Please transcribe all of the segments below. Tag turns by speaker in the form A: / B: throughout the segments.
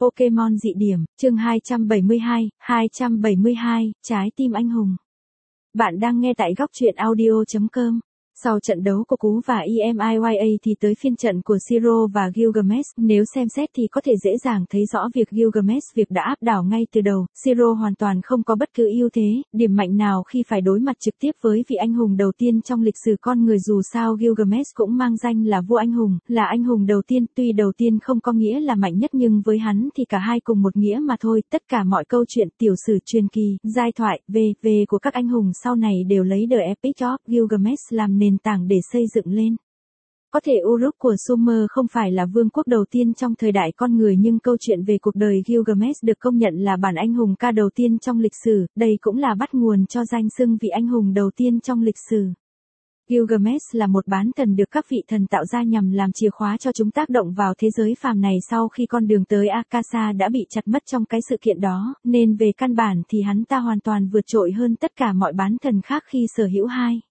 A: Pokemon dị điểm, chương 272, trái tim anh hùng. Bạn đang nghe tại góc truyện audio.com. Sau trận đấu của Cú và EMIYA thì tới phiên trận của Siro và Gilgamesh, nếu xem xét thì có thể dễ dàng thấy rõ việc Gilgamesh đã áp đảo ngay từ đầu, Siro hoàn toàn không có bất cứ ưu thế, điểm mạnh nào khi phải đối mặt trực tiếp với vị anh hùng đầu tiên trong lịch sử con người. Dù sao Gilgamesh cũng mang danh là vua anh hùng, là anh hùng đầu tiên, tuy đầu tiên không có nghĩa là mạnh nhất nhưng với hắn thì cả hai cùng một nghĩa mà thôi. Tất cả mọi câu chuyện tiểu sử truyền kỳ, giai thoại, v.v. của các anh hùng sau này đều lấy The Epic of Gilgamesh làm nền tảng để xây dựng lên. Có thể Uruk của Sumer không phải là vương quốc đầu tiên trong thời đại con người nhưng câu chuyện về cuộc đời Gilgamesh được công nhận là bản anh hùng ca đầu tiên trong lịch sử, đây cũng là bắt nguồn cho danh xưng vị anh hùng đầu tiên trong lịch sử. Gilgamesh là một bán thần được các vị thần tạo ra nhằm làm chìa khóa cho chúng tác động vào thế giới phàm này sau khi con đường tới Akasa đã bị chặt mất trong cái sự kiện đó, nên về căn bản thì hắn ta hoàn toàn vượt trội hơn tất cả mọi bán thần khác khi sở hữu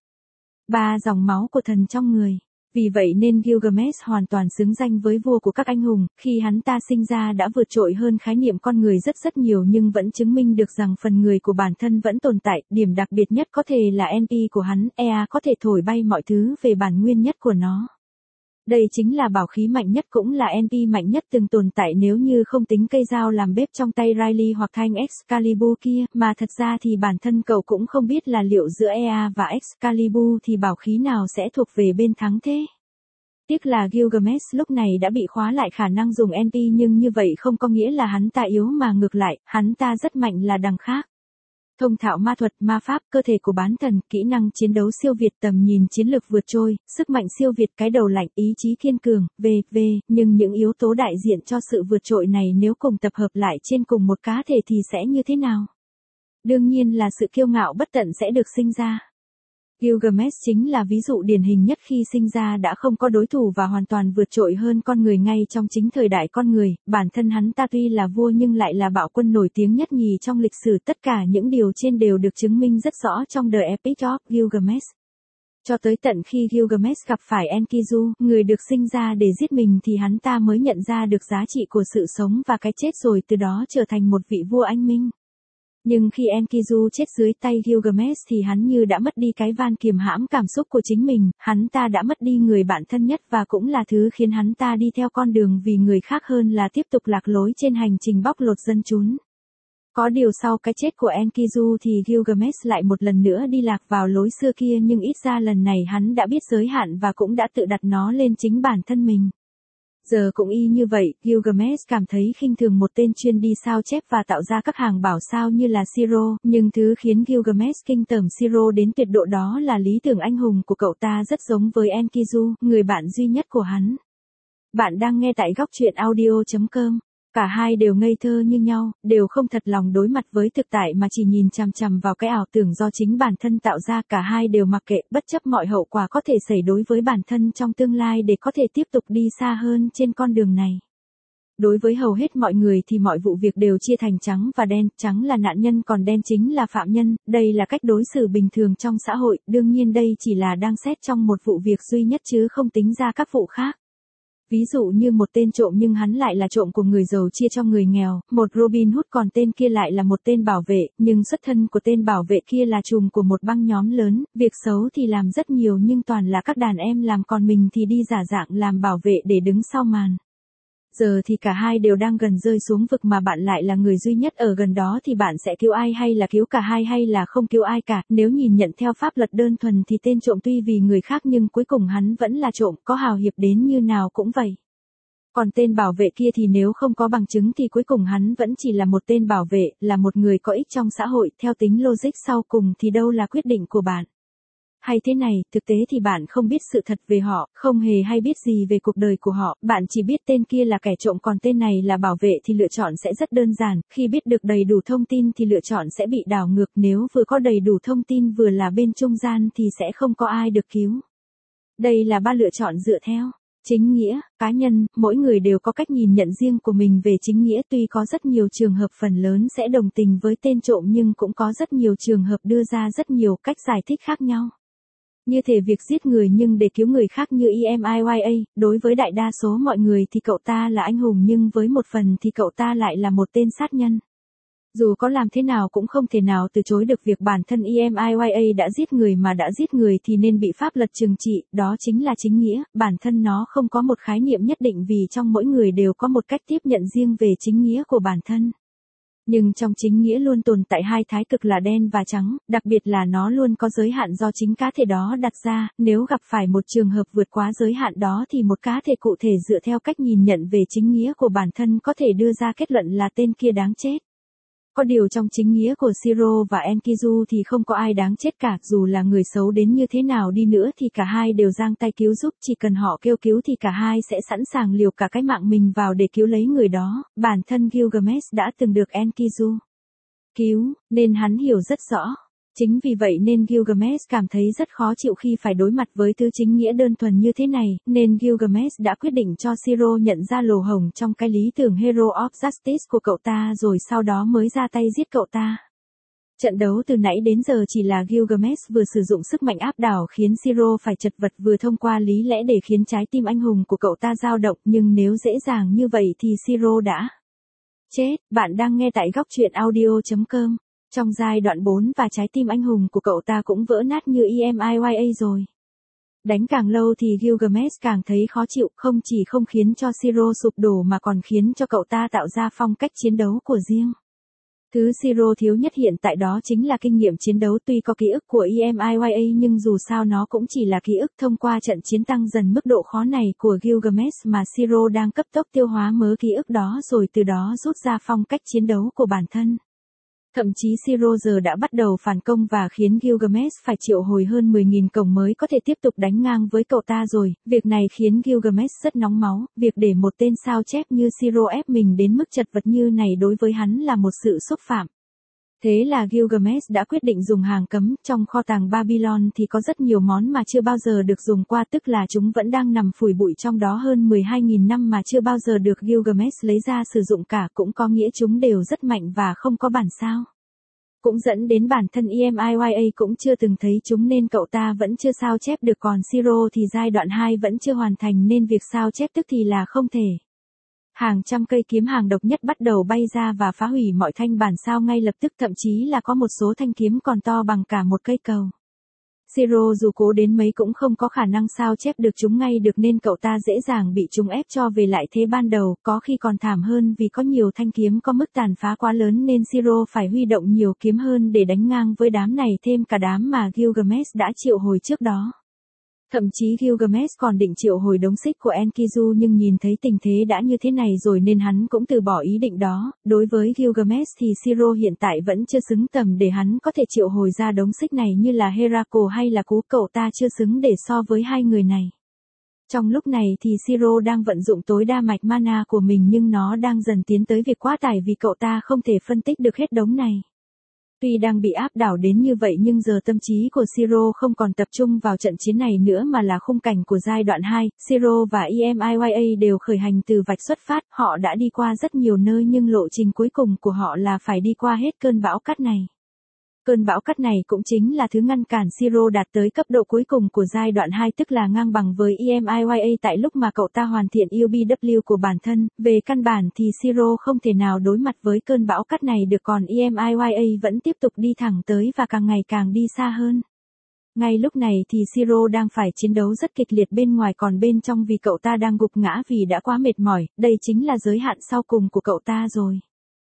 A: 3 dòng máu của thần trong người. Vì vậy nên Gilgamesh hoàn toàn xứng danh với vua của các anh hùng, khi hắn ta sinh ra đã vượt trội hơn khái niệm con người rất nhiều nhưng vẫn chứng minh được rằng phần người của bản thân vẫn tồn tại. Điểm đặc biệt nhất có thể là NP của hắn, Ea có thể thổi bay mọi thứ về bản nguyên nhất của nó. Đây chính là bảo khí mạnh nhất cũng là NP mạnh nhất từng tồn tại nếu như không tính cây dao làm bếp trong tay Riley hoặc thanh Excalibur kia, mà thật ra thì bản thân cậu cũng không biết là liệu giữa Ea và Excalibur thì bảo khí nào sẽ thuộc về bên thắng thế. Tiếc là Gilgamesh lúc này đã bị khóa lại khả năng dùng NP nhưng như vậy không có nghĩa là hắn ta yếu mà ngược lại, hắn ta rất mạnh là đằng khác. Thông thạo ma thuật, ma pháp, cơ thể của bán thần, kỹ năng chiến đấu siêu việt, tầm nhìn chiến lược vượt trội, sức mạnh siêu việt, cái đầu lạnh, ý chí kiên cường, v.v. Nhưng những yếu tố đại diện cho sự vượt trội này nếu cùng tập hợp lại trên cùng một cá thể thì sẽ như thế nào? Đương nhiên là sự kiêu ngạo bất tận sẽ được sinh ra. Gilgamesh chính là ví dụ điển hình nhất khi sinh ra đã không có đối thủ và hoàn toàn vượt trội hơn con người ngay trong chính thời đại con người. Bản thân hắn ta tuy là vua nhưng lại là bạo quân nổi tiếng nhất nhì trong lịch sử. Tất cả những điều trên đều được chứng minh rất rõ trong The Epic of Gilgamesh. Cho tới tận khi Gilgamesh gặp phải Enkidu, người được sinh ra để giết mình thì hắn ta mới nhận ra được giá trị của sự sống và cái chết rồi từ đó trở thành một vị vua anh minh. Nhưng khi Enkidu chết dưới tay Gilgamesh thì hắn như đã mất đi cái van kiềm hãm cảm xúc của chính mình, hắn ta đã mất đi người bạn thân nhất và cũng là thứ khiến hắn ta đi theo con đường vì người khác hơn là tiếp tục lạc lối trên hành trình bóc lột dân chúng. Có điều sau cái chết của Enkidu thì Gilgamesh lại một lần nữa đi lạc vào lối xưa kia nhưng ít ra lần này hắn đã biết giới hạn và cũng đã tự đặt nó lên chính bản thân mình. Giờ cũng y như vậy, Gilgamesh cảm thấy khinh thường một tên chuyên đi sao chép và tạo ra các hàng bảo sao như là Siro, nhưng thứ khiến Gilgamesh kinh tởm Siro đến tuyệt độ đó là lý tưởng anh hùng của cậu ta rất giống với Enkidu, người bạn duy nhất của hắn. Bạn đang nghe tại góc truyện audio.com. Cả hai đều ngây thơ như nhau, đều không thật lòng đối mặt với thực tại mà chỉ nhìn chằm chằm vào cái ảo tưởng do chính bản thân tạo ra. Cả hai đều mặc kệ, bất chấp mọi hậu quả có thể xảy đối với bản thân trong tương lai để có thể tiếp tục đi xa hơn trên con đường này. Đối với hầu hết mọi người thì mọi vụ việc đều chia thành trắng và đen, trắng là nạn nhân còn đen chính là phạm nhân, đây là cách đối xử bình thường trong xã hội, đương nhiên đây chỉ là đang xét trong một vụ việc duy nhất chứ không tính ra các vụ khác. Ví dụ như một tên trộm nhưng hắn lại là trộm của người giàu chia cho người nghèo, một Robin Hood còn tên kia lại là một tên bảo vệ, nhưng xuất thân của tên bảo vệ kia là trùm của một băng nhóm lớn, việc xấu thì làm rất nhiều nhưng toàn là các đàn em làm còn mình thì đi giả dạng làm bảo vệ để đứng sau màn. Giờ thì cả hai đều đang gần rơi xuống vực mà bạn lại là người duy nhất ở gần đó thì bạn sẽ cứu ai hay là cứu cả hai hay là không cứu ai cả. Nếu nhìn nhận theo pháp luật đơn thuần thì tên trộm tuy vì người khác nhưng cuối cùng hắn vẫn là trộm, có hào hiệp đến như nào cũng vậy. Còn tên bảo vệ kia thì nếu không có bằng chứng thì cuối cùng hắn vẫn chỉ là một tên bảo vệ, là một người có ích trong xã hội. Theo tính logic sau cùng thì đâu là quyết định của bạn? Hay thế này, thực tế thì bạn không biết sự thật về họ, không hề hay biết gì về cuộc đời của họ, bạn chỉ biết tên kia là kẻ trộm còn tên này là bảo vệ thì lựa chọn sẽ rất đơn giản, khi biết được đầy đủ thông tin thì lựa chọn sẽ bị đảo ngược, nếu vừa có đầy đủ thông tin vừa là bên trung gian thì sẽ không có ai được cứu. Đây là 3 lựa chọn dựa theo chính nghĩa, cá nhân, mỗi người đều có cách nhìn nhận riêng của mình về chính nghĩa, tuy có rất nhiều trường hợp phần lớn sẽ đồng tình với tên trộm nhưng cũng có rất nhiều trường hợp đưa ra rất nhiều cách giải thích khác nhau. Như thể việc giết người nhưng để cứu người khác như EMIYA, đối với đại đa số mọi người thì cậu ta là anh hùng nhưng với một phần thì cậu ta lại là một tên sát nhân. Dù có làm thế nào cũng không thể nào từ chối được việc bản thân EMIYA đã giết người, mà đã giết người thì nên bị pháp luật trừng trị, đó chính là chính nghĩa. Bản thân nó không có một khái niệm nhất định vì trong mỗi người đều có một cách tiếp nhận riêng về chính nghĩa của bản thân. Nhưng trong chính nghĩa luôn tồn tại hai thái cực là đen và trắng, đặc biệt là nó luôn có giới hạn do chính cá thể đó đặt ra. Nếu gặp phải một trường hợp vượt quá giới hạn đó thì một cá thể cụ thể dựa theo cách nhìn nhận về chính nghĩa của bản thân có thể đưa ra kết luận là tên kia đáng chết. Có điều trong chính nghĩa của Shiro và Enkidu thì không có ai đáng chết cả, dù là người xấu đến như thế nào đi nữa thì cả hai đều giang tay cứu giúp, chỉ cần họ kêu cứu thì cả hai sẽ sẵn sàng liều cả cái mạng mình vào để cứu lấy người đó. Bản thân Gilgamesh đã từng được Enkidu cứu, nên hắn hiểu rất rõ. Chính vì vậy nên Gilgamesh cảm thấy rất khó chịu khi phải đối mặt với thứ chính nghĩa đơn thuần như thế này, nên Gilgamesh đã quyết định cho Shiro nhận ra lỗ hổng trong cái lý tưởng Hero of Justice của cậu ta rồi sau đó mới ra tay giết cậu ta. Trận đấu từ nãy đến giờ chỉ là Gilgamesh vừa sử dụng sức mạnh áp đảo khiến Shiro phải chật vật, vừa thông qua lý lẽ để khiến trái tim anh hùng của cậu ta dao động, nhưng nếu dễ dàng như vậy thì Shiro đã chết. Bạn đang nghe tại góc truyện audio.com. Trong giai đoạn 4 và trái tim anh hùng của cậu ta cũng vỡ nát như EMIYA rồi. Đánh càng lâu thì Gilgamesh càng thấy khó chịu, không chỉ không khiến cho Shiro sụp đổ mà còn khiến cho cậu ta tạo ra phong cách chiến đấu của riêng. Thứ Shiro thiếu nhất hiện tại đó chính là kinh nghiệm chiến đấu. Tuy có ký ức của EMIYA nhưng dù sao nó cũng chỉ là ký ức. Thông qua trận chiến tăng dần mức độ khó này của Gilgamesh mà Shiro đang cấp tốc tiêu hóa mớ ký ức đó rồi từ đó rút ra phong cách chiến đấu của bản thân. Thậm chí Shiro giờ đã bắt đầu phản công và khiến Gilgamesh phải triệu hồi hơn 10.000 cổng mới có thể tiếp tục đánh ngang với cậu ta rồi. Việc này khiến Gilgamesh rất nóng máu, việc để một tên sao chép như Shiro ép mình đến mức chật vật như này đối với hắn là một sự xúc phạm. Thế là Gilgamesh đã quyết định dùng hàng cấm. Trong kho tàng Babylon thì có rất nhiều món mà chưa bao giờ được dùng qua, tức là chúng vẫn đang nằm phủi bụi trong đó hơn 12.000 năm mà chưa bao giờ được Gilgamesh lấy ra sử dụng cả, cũng có nghĩa chúng đều rất mạnh và không có bản sao. Cũng dẫn đến bản thân EMIYA cũng chưa từng thấy chúng nên cậu ta vẫn chưa sao chép được, còn Shiro thì giai đoạn 2 vẫn chưa hoàn thành nên việc sao chép tức thì là không thể. Hàng trăm cây kiếm hàng độc nhất bắt đầu bay ra và phá hủy mọi thanh bản sao ngay lập tức, thậm chí là có một số thanh kiếm còn to bằng cả một cây cầu. Shiro dù cố đến mấy cũng không có khả năng sao chép được chúng ngay được nên cậu ta dễ dàng bị chúng ép cho về lại thế ban đầu, có khi còn thảm hơn vì có nhiều thanh kiếm có mức tàn phá quá lớn nên Shiro phải huy động nhiều kiếm hơn để đánh ngang với đám này, thêm cả đám mà Gilgamesh đã triệu hồi trước đó. Thậm chí Gilgamesh còn định triệu hồi đống xích của Enkidu nhưng nhìn thấy tình thế đã như thế này rồi nên hắn cũng từ bỏ ý định đó. Đối với Gilgamesh thì Shiro hiện tại vẫn chưa xứng tầm để hắn có thể triệu hồi ra đống xích này như là Heracle hay là Cú, cậu ta chưa xứng để so với hai người này. Trong lúc này thì Shiro đang vận dụng tối đa mạch mana của mình nhưng nó đang dần tiến tới việc quá tải vì cậu ta không thể phân tích được hết đống này. Tuy đang bị áp đảo đến như vậy nhưng giờ tâm trí của Shiro không còn tập trung vào trận chiến này nữa mà là khung cảnh của giai đoạn 2. Shiro và EMIYA đều khởi hành từ vạch xuất phát, họ đã đi qua rất nhiều nơi nhưng lộ trình cuối cùng của họ là phải đi qua hết cơn bão cát này. Cơn bão cát này cũng chính là thứ ngăn cản Shiro đạt tới cấp độ cuối cùng của giai đoạn 2, tức là ngang bằng với EMIYA tại lúc mà cậu ta hoàn thiện UBW của bản thân. Về căn bản thì Shiro không thể nào đối mặt với cơn bão cát này được, còn EMIYA vẫn tiếp tục đi thẳng tới và càng ngày càng đi xa hơn. Ngay lúc này thì Shiro đang phải chiến đấu rất kịch liệt bên ngoài, còn bên trong vì cậu ta đang gục ngã vì đã quá mệt mỏi, đây chính là giới hạn sau cùng của cậu ta rồi.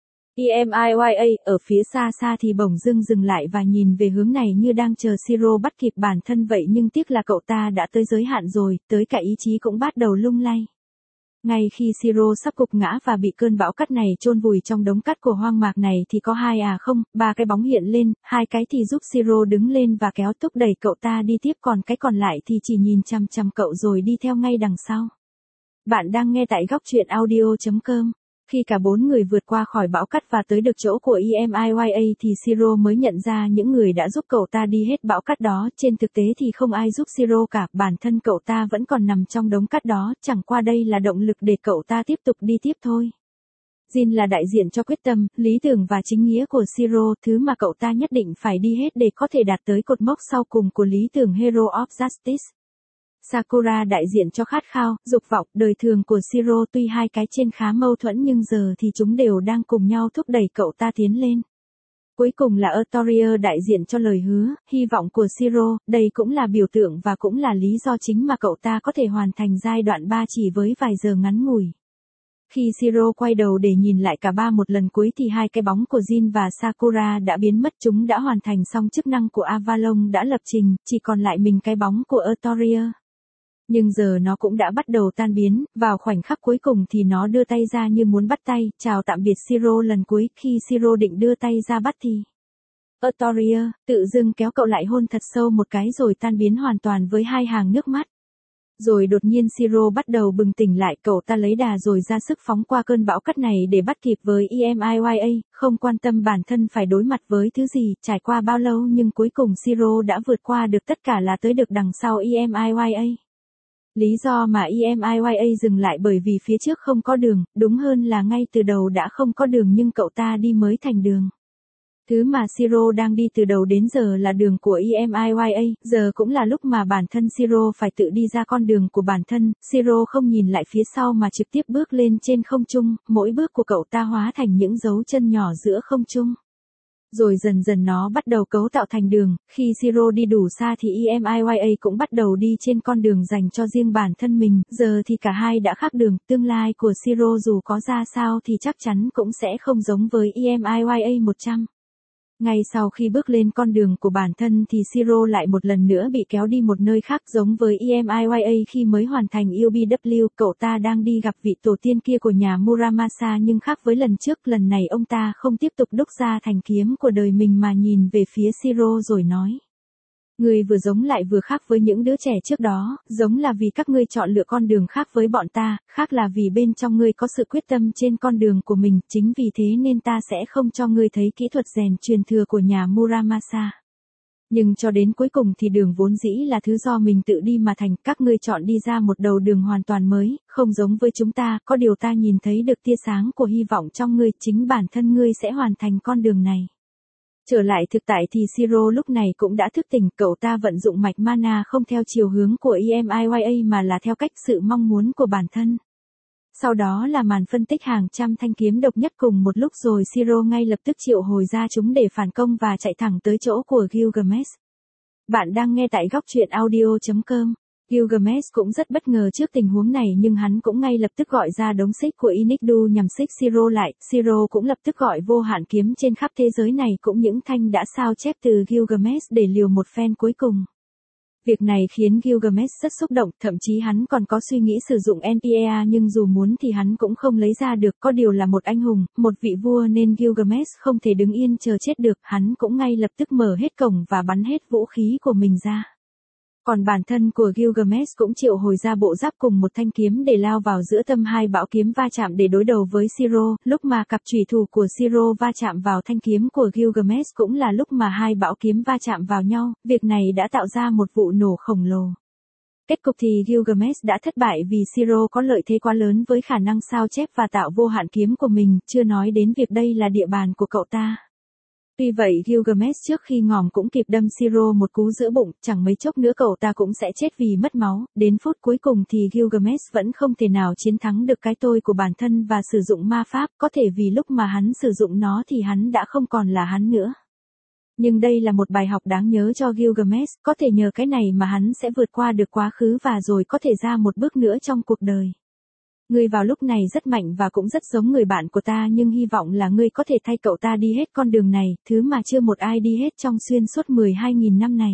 A: EMIYA ở phía xa xa thì bỗng dưng dừng lại và nhìn về hướng này như đang chờ Shiro bắt kịp bản thân vậy, nhưng tiếc là cậu ta đã tới giới hạn rồi, tới cả ý chí cũng bắt đầu lung lay. Ngay khi Shiro sắp gục ngã và bị cơn bão cát này chôn vùi trong đống cát của hoang mạc này thì có ba cái bóng hiện lên, hai cái thì giúp Shiro đứng lên và kéo thúc đẩy cậu ta đi tiếp, còn cái còn lại thì chỉ nhìn chằm chằm cậu rồi đi theo ngay đằng sau. Bạn đang nghe tại góc truyện audio.com. Khi cả bốn người vượt qua khỏi bão cát và tới được chỗ của EMIYA thì Shiro mới nhận ra những người đã giúp cậu ta đi hết bão cát đó. Trên thực tế thì không ai giúp Shiro cả, bản thân cậu ta vẫn còn nằm trong đống cát đó, chẳng qua đây là động lực để cậu ta tiếp tục đi tiếp thôi. Jin là đại diện cho quyết tâm, lý tưởng và chính nghĩa của Shiro, thứ mà cậu ta nhất định phải đi hết để có thể đạt tới cột mốc sau cùng của lý tưởng Hero of Justice. Sakura đại diện cho khát khao, dục vọng, đời thường của Shiro, tuy hai cái trên khá mâu thuẫn nhưng giờ thì chúng đều đang cùng nhau thúc đẩy cậu ta tiến lên. Cuối cùng là Artorier đại diện cho lời hứa, hy vọng của Shiro, đây cũng là biểu tượng và cũng là lý do chính mà cậu ta có thể hoàn thành giai đoạn 3 chỉ với vài giờ ngắn ngủi. Khi Shiro quay đầu để nhìn lại cả ba một lần cuối thì hai cái bóng của Jin và Sakura đã biến mất, chúng đã hoàn thành xong chức năng của Avalon đã lập trình, chỉ còn lại mình cái bóng của Artorier. Nhưng giờ nó cũng đã bắt đầu tan biến, vào khoảnh khắc cuối cùng thì nó đưa tay ra như muốn bắt tay, chào tạm biệt Shiro lần cuối, khi Shiro định đưa tay ra bắt thì Artorier tự dưng kéo cậu lại hôn thật sâu một cái rồi tan biến hoàn toàn với hai hàng nước mắt. Rồi đột nhiên Shiro bắt đầu bừng tỉnh lại, cậu ta lấy đà rồi ra sức phóng qua cơn bão cát này để bắt kịp với EMIYA, không quan tâm bản thân phải đối mặt với thứ gì, trải qua bao lâu nhưng cuối cùng Shiro đã vượt qua được tất cả là tới được đằng sau EMIYA. Lý do mà EMIYA dừng lại bởi vì phía trước không có đường, đúng hơn là ngay từ đầu đã không có đường nhưng cậu ta đi mới thành đường. Thứ mà Shiro đang đi từ đầu đến giờ là đường của EMIYA, giờ cũng là lúc mà bản thân Shiro phải tự đi ra con đường của bản thân, Shiro không nhìn lại phía sau mà trực tiếp bước lên trên không trung, mỗi bước của cậu ta hóa thành những dấu chân nhỏ giữa không trung. Rồi dần dần nó bắt đầu cấu tạo thành đường, khi Shiro đi đủ xa thì EMIYA cũng bắt đầu đi trên con đường dành cho riêng bản thân mình, giờ thì cả hai đã khác đường, tương lai của Shiro dù có ra sao thì chắc chắn cũng sẽ không giống với EMIYA 100. Ngay sau khi bước lên con đường của bản thân thì Shiro lại một lần nữa bị kéo đi một nơi khác, giống với EMIYA khi mới hoàn thành UBW, cậu ta đang đi gặp vị tổ tiên kia của nhà Muramasa nhưng khác với lần trước, lần này ông ta không tiếp tục đúc ra thành kiếm của đời mình mà nhìn về phía Shiro rồi nói. Ngươi vừa giống lại vừa khác với những đứa trẻ trước đó, giống là vì các ngươi chọn lựa con đường khác với bọn ta, khác là vì bên trong ngươi có sự quyết tâm trên con đường của mình, chính vì thế nên ta sẽ không cho ngươi thấy kỹ thuật rèn truyền thừa của nhà Muramasa. Nhưng cho đến cuối cùng thì đường vốn dĩ là thứ do mình tự đi mà thành, các ngươi chọn đi ra một đầu đường hoàn toàn mới, không giống với chúng ta, có điều ta nhìn thấy được tia sáng của hy vọng trong ngươi, chính bản thân ngươi sẽ hoàn thành con đường này. Trở lại thực tại thì Shiro lúc này cũng đã thức tỉnh, cậu ta vận dụng mạch mana không theo chiều hướng của EMIYA mà là theo cách sự mong muốn của bản thân. Sau đó là màn phân tích hàng trăm thanh kiếm độc nhất cùng một lúc rồi Shiro ngay lập tức triệu hồi ra chúng để phản công và chạy thẳng tới chỗ của Gilgamesh. Bạn đang nghe tại góc truyện audio.com. Gilgamesh cũng rất bất ngờ trước tình huống này nhưng hắn cũng ngay lập tức gọi ra đống xích của Enkidu nhằm xích Shiro lại. Shiro cũng lập tức gọi vô hạn kiếm trên khắp thế giới này cũng những thanh đã sao chép từ Gilgamesh để liều một phen cuối cùng. Việc này khiến Gilgamesh rất xúc động, thậm chí hắn còn có suy nghĩ sử dụng NPA nhưng dù muốn thì hắn cũng không lấy ra được, có điều là một anh hùng, một vị vua nên Gilgamesh không thể đứng yên chờ chết được, hắn cũng ngay lập tức mở hết cổng và bắn hết vũ khí của mình ra. Còn bản thân của Gilgamesh cũng triệu hồi ra bộ giáp cùng một thanh kiếm để lao vào giữa tâm hai bão kiếm va chạm để đối đầu với Shiro, lúc mà cặp chủy thủ của Shiro va chạm vào thanh kiếm của Gilgamesh cũng là lúc mà hai bão kiếm va chạm vào nhau, việc này đã tạo ra một vụ nổ khổng lồ. Kết cục thì Gilgamesh đã thất bại vì Shiro có lợi thế quá lớn với khả năng sao chép và tạo vô hạn kiếm của mình, chưa nói đến việc đây là địa bàn của cậu ta. Tuy vậy Gilgamesh trước khi ngòm cũng kịp đâm Shiro một cú giữa bụng, chẳng mấy chốc nữa cậu ta cũng sẽ chết vì mất máu, đến phút cuối cùng thì Gilgamesh vẫn không thể nào chiến thắng được cái tôi của bản thân và sử dụng ma pháp, có thể vì lúc mà hắn sử dụng nó thì hắn đã không còn là hắn nữa. Nhưng đây là một bài học đáng nhớ cho Gilgamesh, có thể nhờ cái này mà hắn sẽ vượt qua được quá khứ và rồi có thể ra một bước nữa trong cuộc đời. Ngươi vào lúc này rất mạnh và cũng rất giống người bạn của ta nhưng hy vọng là ngươi có thể thay cậu ta đi hết con đường này, thứ mà chưa một ai đi hết trong xuyên suốt 12.000 năm này.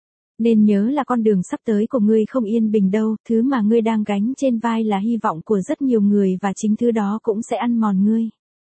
A: Nên nhớ là con đường sắp tới của ngươi không yên bình đâu, thứ mà ngươi đang gánh trên vai là hy vọng của rất nhiều người và chính thứ đó cũng sẽ ăn mòn ngươi.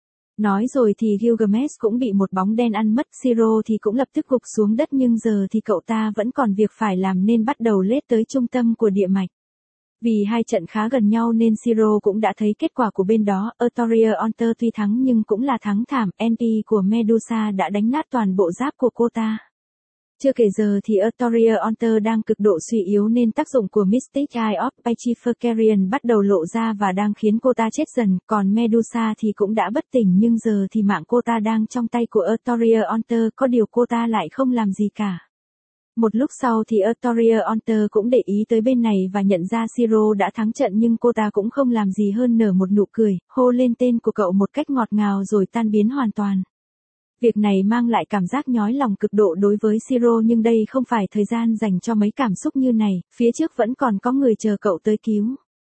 A: Nói rồi thì Gilgamesh cũng bị một bóng đen ăn mất, Shiro thì cũng lập tức gục xuống đất nhưng giờ thì cậu ta vẫn còn việc phải làm nên bắt đầu lết tới trung tâm của địa mạch. Vì hai trận khá gần nhau nên Shiro cũng đã thấy kết quả của bên đó, Artorier Onter tuy thắng nhưng cũng là thắng thảm, NP của Medusa đã đánh nát toàn bộ giáp của cô ta. Chưa kể giờ thì Artorial Altar đang cực độ suy yếu nên tác dụng của Mystic Eye of Pachyfocarian bắt đầu lộ ra và đang khiến cô ta chết dần, còn Medusa thì cũng đã bất tỉnh nhưng giờ thì mạng cô ta đang trong tay của Artorial Altar, có điều cô ta lại không làm gì cả. Một lúc sau thì Artorial Altar cũng để ý tới bên này và nhận ra Siro đã thắng trận nhưng cô ta cũng không làm gì hơn nở một nụ cười, hô lên tên của cậu một cách ngọt ngào rồi tan biến hoàn toàn. Việc này mang lại cảm giác nhói lòng cực độ đối với Siro nhưng đây không phải thời gian dành cho mấy cảm xúc như này, phía trước vẫn còn có người chờ cậu tới cứu.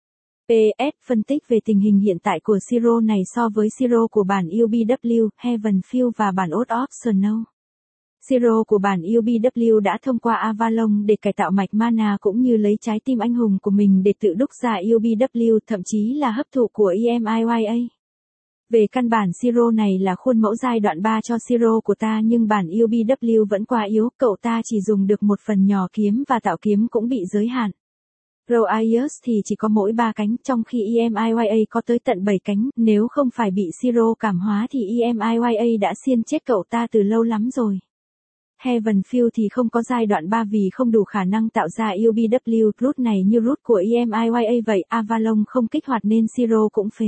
A: PS phân tích về tình hình hiện tại của Siro này so với Siro của bản UBW, Heavenfield và bản Out of Snow. Siro của bản UBW đã thông qua Avalon để cải tạo mạch mana cũng như lấy trái tim anh hùng của mình để tự đúc ra UBW, thậm chí là hấp thụ của EMIYA. Về căn bản Siro này là khuôn mẫu giai đoạn 3 cho Siro của ta nhưng bản UBW vẫn quá yếu, cậu ta chỉ dùng được một phần nhỏ kiếm và tạo kiếm cũng bị giới hạn. Roaius thì chỉ có mỗi 3 cánh trong khi EMIYA có tới tận 7 cánh, nếu không phải bị Siro cảm hóa thì EMIYA đã xiên chết cậu ta từ lâu lắm rồi. Heavenfield thì không có giai đoạn 3 vì không đủ khả năng tạo ra UBW, root này như root của EMIYA vậy, Avalon không kích hoạt nên Siro cũng phế.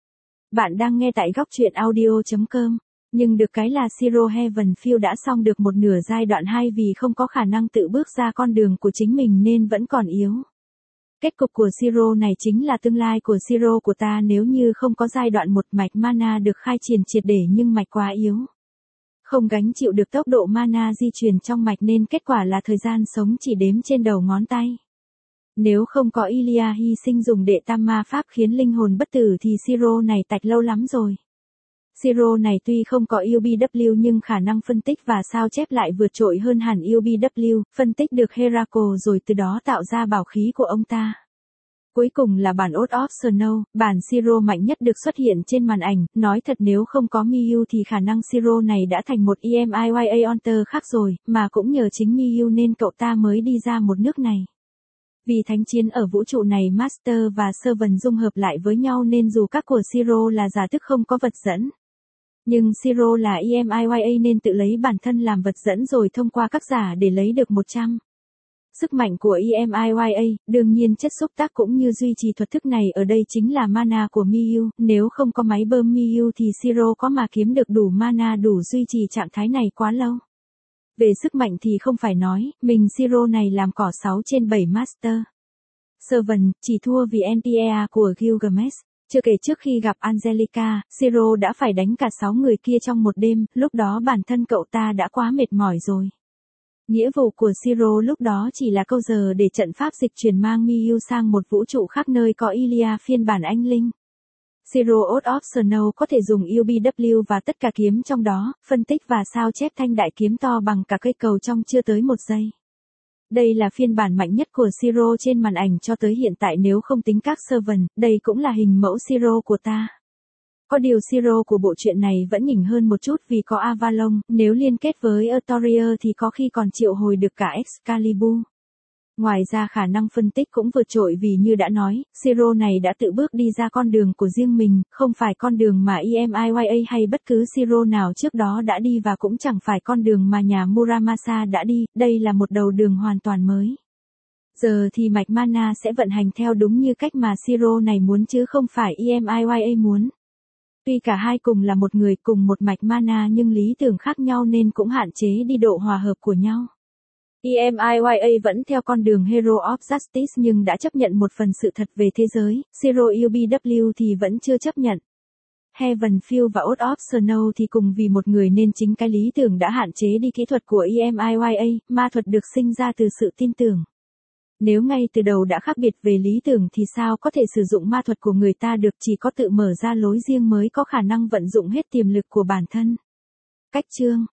A: Bạn đang nghe tại góc truyện audio.com, nhưng được cái là Siro Heavenfield đã xong được một nửa giai đoạn 2 vì không có khả năng tự bước ra con đường của chính mình nên vẫn còn yếu. Kết cục của Siro này chính là tương lai của Siro của ta nếu như không có giai đoạn 1 mạch mana được khai triển triệt để nhưng mạch quá yếu. Không gánh chịu được tốc độ mana di chuyển trong mạch nên kết quả là thời gian sống chỉ đếm trên đầu ngón tay. Nếu không có Ilia hy sinh dùng đệ tam ma pháp khiến linh hồn bất tử thì Siro này tạch lâu lắm rồi. Siro này tuy không có UBW nhưng khả năng phân tích và sao chép lại vượt trội hơn hẳn UBW, phân tích được Heracle rồi từ đó tạo ra bảo khí của ông ta. Cuối cùng là bản Out of Snow, bản Siro mạnh nhất được xuất hiện trên màn ảnh, nói thật nếu không có Miyu thì khả năng Siro này đã thành một EMIYA Hunter khác rồi, mà cũng nhờ chính Miyu nên cậu ta mới đi ra một nước này. Vì thánh chiến ở vũ trụ này Master và Servant dung hợp lại với nhau nên dù các của Siro là giả tức không có vật dẫn. Nhưng Siro là EMIYA nên tự lấy bản thân làm vật dẫn rồi thông qua các giả để lấy được 100. Sức mạnh của EMIYA, đương nhiên chất xúc tác cũng như duy trì thuật thức này ở đây chính là mana của Miyu, nếu không có máy bơm Miyu thì Siro có mà kiếm được đủ mana đủ duy trì trạng thái này quá lâu. Về sức mạnh thì không phải nói, mình Siro này làm cỏ 6 trên 7 Master. Servant, chỉ thua vì NPEA của Gilgamesh. Chưa kể trước khi gặp Angelica, Siro đã phải đánh cả 6 người kia trong một đêm, lúc đó bản thân cậu ta đã quá mệt mỏi rồi. Nghĩa vụ của Siro lúc đó chỉ là câu giờ để trận pháp dịch chuyển mang Miyu sang một vũ trụ khác nơi có Ilia phiên bản anh linh. Siro Out of Snow có thể dùng UBW và tất cả kiếm trong đó, phân tích và sao chép thanh đại kiếm to bằng cả cây cầu trong chưa tới 1 giây. Đây là phiên bản mạnh nhất của Siro trên màn ảnh cho tới hiện tại nếu không tính các servant, đây cũng là hình mẫu Siro của ta. Có điều Siro của bộ truyện này vẫn nhỉnh hơn một chút vì có Avalon, nếu liên kết với Artorial thì có khi còn triệu hồi được cả Excalibur. Ngoài ra khả năng phân tích cũng vượt trội vì như đã nói, Siro này đã tự bước đi ra con đường của riêng mình, không phải con đường mà EMIYA hay bất cứ Siro nào trước đó đã đi và cũng chẳng phải con đường mà nhà Muramasa đã đi, đây là một đầu đường hoàn toàn mới. Giờ thì mạch mana sẽ vận hành theo đúng như cách mà Siro này muốn chứ không phải EMIYA muốn. Tuy cả hai cùng là một người cùng một mạch mana nhưng lý tưởng khác nhau nên cũng hạn chế đi độ hòa hợp của nhau. EMIYA vẫn theo con đường Hero of Justice nhưng đã chấp nhận một phần sự thật về thế giới, Siro UBW thì vẫn chưa chấp nhận. Heavenfield và Out of Snow thì cùng vì một người nên chính cái lý tưởng đã hạn chế đi kỹ thuật của EMIYA, ma thuật được sinh ra từ sự tin tưởng. Nếu ngay từ đầu đã khác biệt về lý tưởng thì sao có thể sử dụng ma thuật của người ta được, chỉ có tự mở ra lối riêng mới có khả năng vận dụng hết tiềm lực của bản thân. Cách chương